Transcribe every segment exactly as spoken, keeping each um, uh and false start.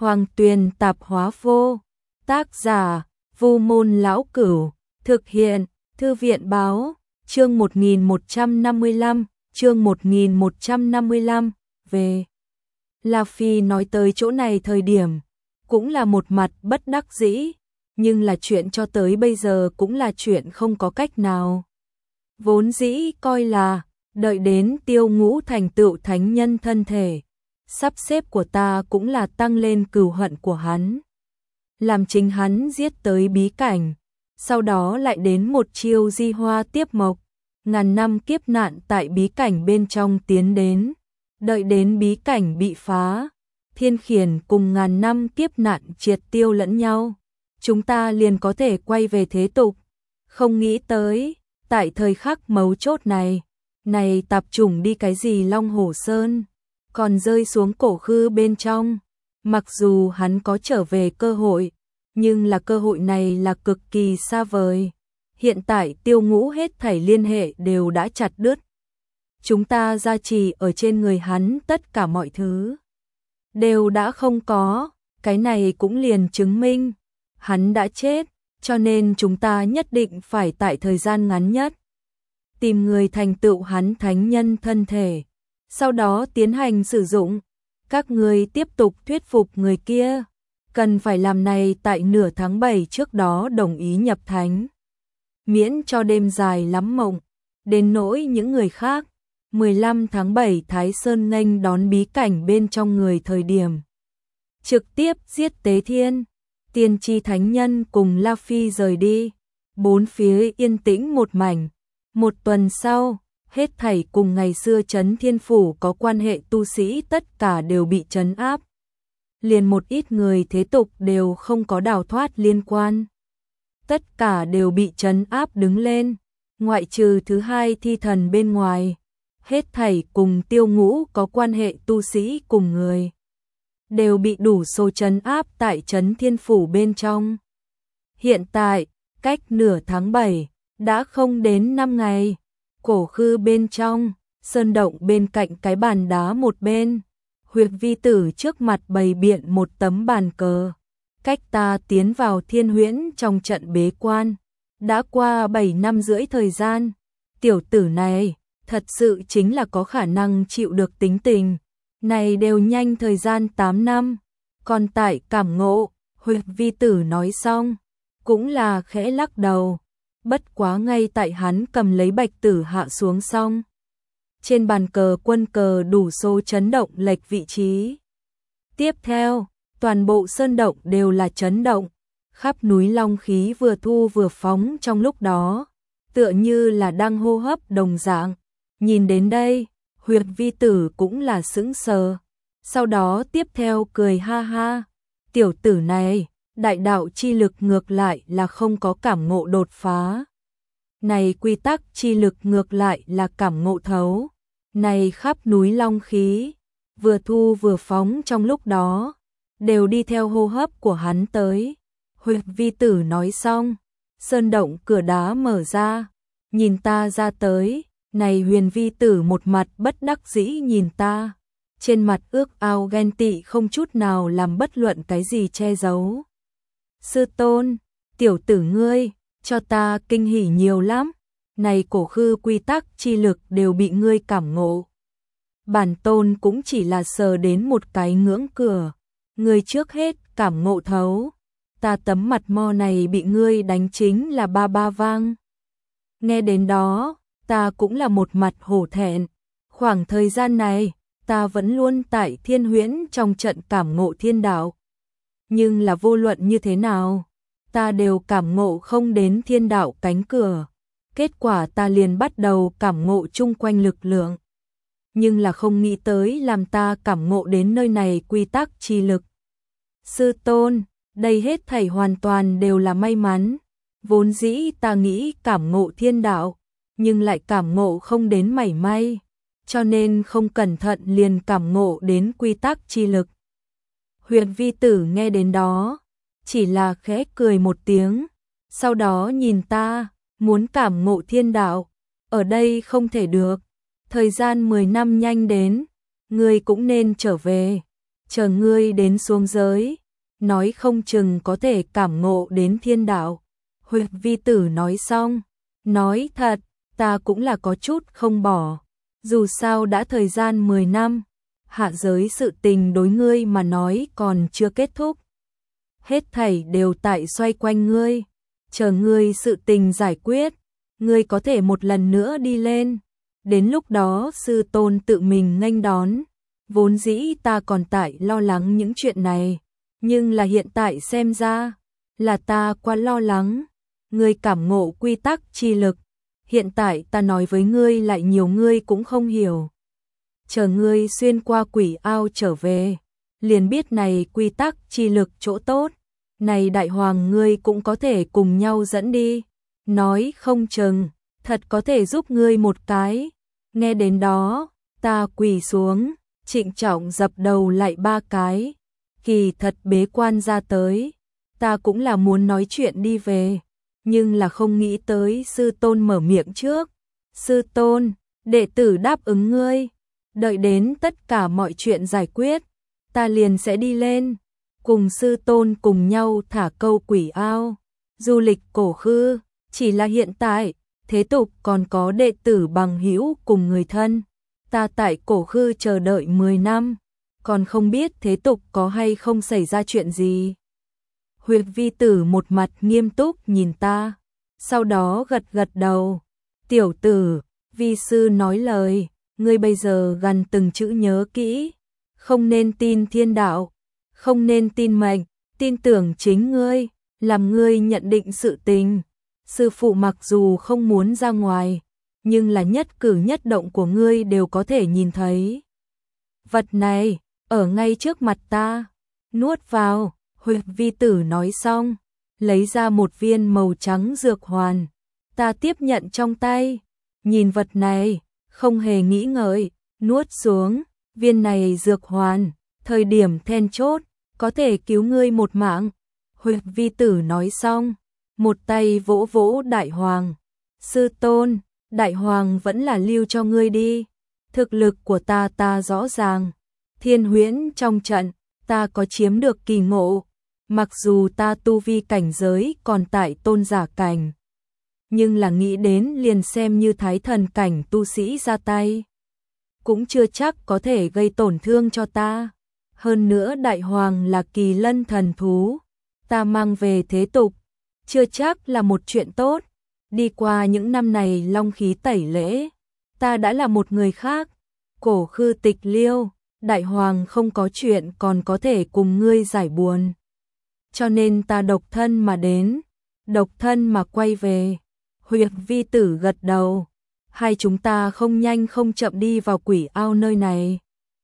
Hoàng Tuyền Tạp Hóa Vô. Tác giả: Vu Môn Lão Cửu. Thực hiện: Thư viện Báo. Chương một nghìn một trăm năm mươi lăm, chương một nghìn một trăm năm mươi lăm, về. La Phi nói tới chỗ này thời điểm, cũng là một mặt bất đắc dĩ, nhưng là chuyện cho tới bây giờ cũng là chuyện không có cách nào. Vốn dĩ coi là, đợi đến Tiêu Ngũ thành tựu thánh nhân thân thể, sắp xếp của ta cũng là tăng lên cừu hận của hắn. Làm chính hắn giết tới bí cảnh, sau đó lại đến một chiêu di hoa tiếp mộc, ngàn năm kiếp nạn tại bí cảnh bên trong tiến đến. Đợi đến bí cảnh bị phá, thiên khiển cùng ngàn năm kiếp nạn triệt tiêu lẫn nhau, chúng ta liền có thể quay về thế tục. Không nghĩ tới, tại thời khắc mấu chốt này, này tạp chủng đi cái gì Long Hổ Sơn, còn rơi xuống cổ khư bên trong. Mặc dù hắn có trở về cơ hội, nhưng là cơ hội này là cực kỳ xa vời. Hiện tại Tiêu Ngũ hết thảy liên hệ đều đã chặt đứt. Chúng ta gia trì ở trên người hắn tất cả mọi thứ đều đã không có, cái này cũng liền chứng minh hắn đã chết, cho nên chúng ta nhất định phải tại thời gian ngắn nhất tìm người thành tựu hắn thánh nhân thân thể, sau đó tiến hành sử dụng. Các người tiếp tục thuyết phục người kia, cần phải làm này tại nửa tháng bảy trước đó đồng ý nhập thánh, miễn cho đêm dài lắm mộng. Đến nỗi những người khác, mười lăm tháng bảy Thái Sơn nghênh đón bí cảnh bên trong người thời điểm, trực tiếp giết Tế Thiên, Tiên Tri Thánh Nhân cùng La Phi rời đi. Bốn phía yên tĩnh một mảnh. Một tuần sau, hết thảy cùng ngày xưa Trấn Thiên Phủ có quan hệ tu sĩ tất cả đều bị trấn áp. Liền một ít người thế tục đều không có đào thoát liên quan. Tất cả đều bị trấn áp đứng lên, ngoại trừ thứ hai thi thần bên ngoài. Hết thảy cùng Tiêu Ngũ có quan hệ tu sĩ cùng người đều bị đủ số trấn áp tại Trấn Thiên Phủ bên trong. Hiện tại, cách nửa tháng bảy, đã không đến năm ngày, cổ khư bên trong, sơn động bên cạnh cái bàn đá một bên, Huyệt Vi Tử trước mặt bày biện một tấm bàn cờ. Cách ta tiến vào Thiên Huyễn trong trận bế quan, đã qua bảy năm rưỡi thời gian. Tiểu tử này thật sự chính là có khả năng chịu được tính tình. Này đều nhanh thời gian tám năm, còn tại cảm ngộ. Huyệt Vi Tử nói xong, cũng là khẽ lắc đầu. Bất quá ngay tại hắn cầm lấy bạch tử hạ xuống xong, trên bàn cờ quân cờ đủ số chấn động lệch vị trí. Tiếp theo, toàn bộ sơn động đều là chấn động, khắp núi long khí vừa thu vừa phóng trong lúc đó, tựa như là đang hô hấp đồng dạng. Nhìn đến đây, Huyệt Vi Tử cũng là sững sờ, sau đó tiếp theo cười ha ha. Tiểu tử này, đại đạo chi lực ngược lại là không có cảm ngộ đột phá. Này quy tắc chi lực ngược lại là cảm ngộ thấu. Này khắp núi long khí, vừa thu vừa phóng trong lúc đó, đều đi theo hô hấp của hắn tới. Huyệt Vi Tử nói xong, sơn động cửa đá mở ra, nhìn ta ra tới. Này Huyền Vi Tử một mặt bất đắc dĩ nhìn ta, trên mặt ước ao ghen tị không chút nào làm bất luận cái gì che giấu. Sư tôn, tiểu tử ngươi, cho ta kinh hỉ nhiều lắm. Này cổ khư quy tắc chi lực đều bị ngươi cảm ngộ. Bản tôn cũng chỉ là sờ đến một cái ngưỡng cửa. Ngươi trước hết cảm ngộ thấu. Ta tấm mặt mo này bị ngươi đánh chính là ba ba vang. Nghe đến đó, ta cũng là một mặt hổ thẹn. Khoảng thời gian này, ta vẫn luôn tại Thiên Huyễn trong trận cảm ngộ thiên đạo. Nhưng là vô luận như thế nào, ta đều cảm ngộ không đến thiên đạo cánh cửa. Kết quả ta liền bắt đầu cảm ngộ chung quanh lực lượng. Nhưng là không nghĩ tới làm ta cảm ngộ đến nơi này quy tắc chi lực. Sư tôn, đây hết thảy hoàn toàn đều là may mắn. Vốn dĩ ta nghĩ cảm ngộ thiên đạo, nhưng lại cảm ngộ không đến mảy may, cho nên không cẩn thận liền cảm ngộ đến quy tắc chi lực. Huyệt Vi Tử nghe đến đó, chỉ là khẽ cười một tiếng, sau đó nhìn ta, muốn cảm ngộ thiên đạo, ở đây không thể được. Thời gian mười năm nhanh đến, ngươi cũng nên trở về. chờ ngươi đến xuống giới, nói không chừng có thể cảm ngộ đến thiên đạo. Huyệt vi tử nói xong, nói thật, ta cũng là có chút không bỏ, dù sao đã thời gian mười năm, hạ giới sự tình đối ngươi mà nói còn chưa kết thúc. Hết thảy đều tại xoay quanh ngươi, chờ ngươi sự tình giải quyết, ngươi có thể một lần nữa đi lên, đến lúc đó sư tôn tự mình nghênh đón. Vốn dĩ ta còn tại lo lắng những chuyện này, nhưng là hiện tại xem ra, là ta quá lo lắng. Ngươi cảm ngộ quy tắc chi lực, hiện tại ta nói với ngươi lại nhiều ngươi cũng không hiểu. Chờ ngươi xuyên qua quỷ ao trở về, liền biết này quy tắc chi lực chỗ tốt, này đại hoàng ngươi cũng có thể cùng nhau dẫn đi, nói không chừng, thật có thể giúp ngươi một cái. Nghe đến đó, ta quỳ xuống, trịnh trọng dập đầu lại ba cái, kỳ thật bế quan ra tới, ta cũng là muốn nói chuyện đi về, nhưng là không nghĩ tới sư tôn mở miệng trước. Sư tôn, đệ tử đáp ứng ngươi, đợi đến tất cả mọi chuyện giải quyết, ta liền sẽ đi lên, cùng sư tôn cùng nhau thả câu quỷ ao, du lịch cổ khư, chỉ là hiện tại, thế tục còn có đệ tử bằng hữu cùng người thân. Ta tại cổ khư chờ đợi mười năm, còn không biết thế tục có hay không xảy ra chuyện gì. Huyệt vi tử một mặt nghiêm túc nhìn ta, sau đó gật gật đầu. Tiểu tử, vi sư nói lời, ngươi bây giờ gần từng chữ nhớ kỹ, không nên tin thiên đạo, không nên tin mệnh, tin tưởng chính ngươi, làm ngươi nhận định sự tình. Sư phụ mặc dù không muốn ra ngoài, nhưng là nhất cử nhất động của ngươi đều có thể nhìn thấy. Vật này, ở ngay trước mặt ta, nuốt vào. Huyệt vi tử nói xong, lấy ra một viên màu trắng dược hoàn, ta tiếp nhận trong tay, nhìn vật này, không hề nghĩ ngợi, nuốt xuống. Viên này dược hoàn, thời điểm then chốt, có thể cứu ngươi một mạng. Huyệt vi tử nói xong, một tay vỗ vỗ đại hoàng. Sư tôn, đại hoàng vẫn là lưu cho ngươi đi, thực lực của ta ta rõ ràng, thiên huyễn trong trận, ta có chiếm được kỳ ngộ, mặc dù ta tu vi cảnh giới còn tại tôn giả cảnh, nhưng là nghĩ đến liền xem như thái thần cảnh tu sĩ ra tay, cũng chưa chắc có thể gây tổn thương cho ta. Hơn nữa đại hoàng là kỳ lân thần thú, ta mang về thế tục, chưa chắc là một chuyện tốt. Đi qua những năm này long khí tẩy lễ, ta đã là một người khác. Cổ khư tịch liêu, đại hoàng không có chuyện còn có thể cùng ngươi giải buồn, cho nên ta độc thân mà đến, độc thân mà quay về. Huyệt vi tử gật đầu, hai chúng ta không nhanh không chậm đi vào quỷ ao nơi này.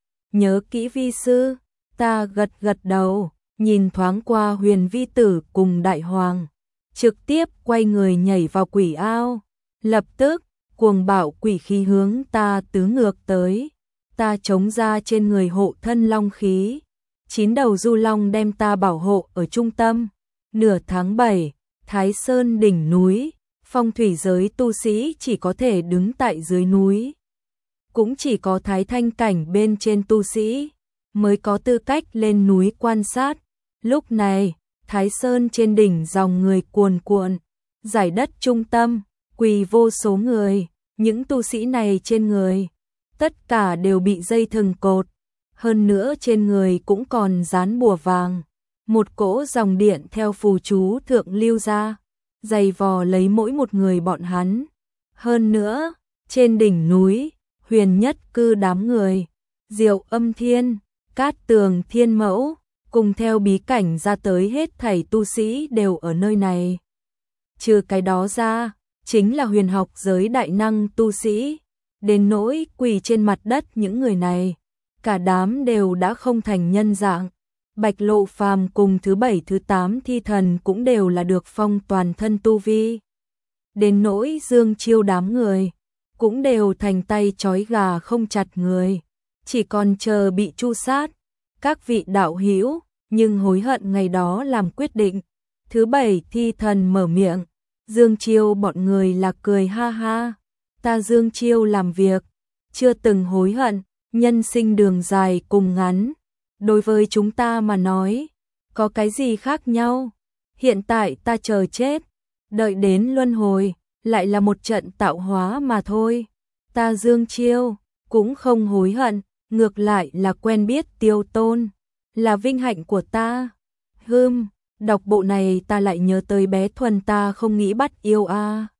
Nhớ kỹ vi sư. Ta gật gật đầu, nhìn thoáng qua huyền vi tử cùng đại hoàng, trực tiếp quay người nhảy vào quỷ ao. Lập tức, cuồng bạo quỷ khí hướng ta tứ ngược tới. Ta chống ra trên người hộ thân long khí, chín đầu du long đem ta bảo hộ ở trung tâm. Nửa tháng bảy, Thái Sơn đỉnh núi, phong thủy giới tu sĩ chỉ có thể đứng tại dưới núi, cũng chỉ có thái thanh cảnh bên trên tu sĩ mới có tư cách lên núi quan sát. Lúc này, Thái Sơn trên đỉnh dòng người cuồn cuộn, giải đất trung tâm, quỳ vô số người, những tu sĩ này trên người, tất cả đều bị dây thừng cột, hơn nữa trên người cũng còn dán bùa vàng, một cỗ dòng điện theo phù chú thượng lưu ra, dày vò lấy mỗi một người bọn hắn. Hơn nữa, trên đỉnh núi, huyền nhất cư đám người, Diệu Âm Thiên, Cát Tường Thiên Mẫu, cùng theo bí cảnh ra tới hết thảy tu sĩ đều ở nơi này. Trừ cái đó ra, chính là huyền học giới đại năng tu sĩ, đến nỗi quỳ trên mặt đất những người này, cả đám đều đã không thành nhân dạng. Bạch Lộ Phàm cùng thứ bảy thứ tám thi thần cũng đều là được phong toàn thân tu vi. Đến nỗi Dương Chiêu đám người, cũng đều thành tay trói gà không chặt người, chỉ còn chờ bị tru sát. Các vị đạo hữu, nhưng hối hận ngày đó làm quyết định. Thứ bảy thi thần mở miệng, Dương Chiêu bọn người là cười ha ha. Ta Dương Chiêu làm việc, chưa từng hối hận, nhân sinh đường dài cùng ngắn, đối với chúng ta mà nói, có cái gì khác nhau? Hiện tại ta chờ chết, đợi đến luân hồi, lại là một trận tạo hóa mà thôi. Ta Dương Chiêu, cũng không hối hận, ngược lại là quen biết Tiêu Tôn, là vinh hạnh của ta. Hừm, đọc bộ này ta lại nhớ tới bé Thuần ta không nghĩ bắt yêu a.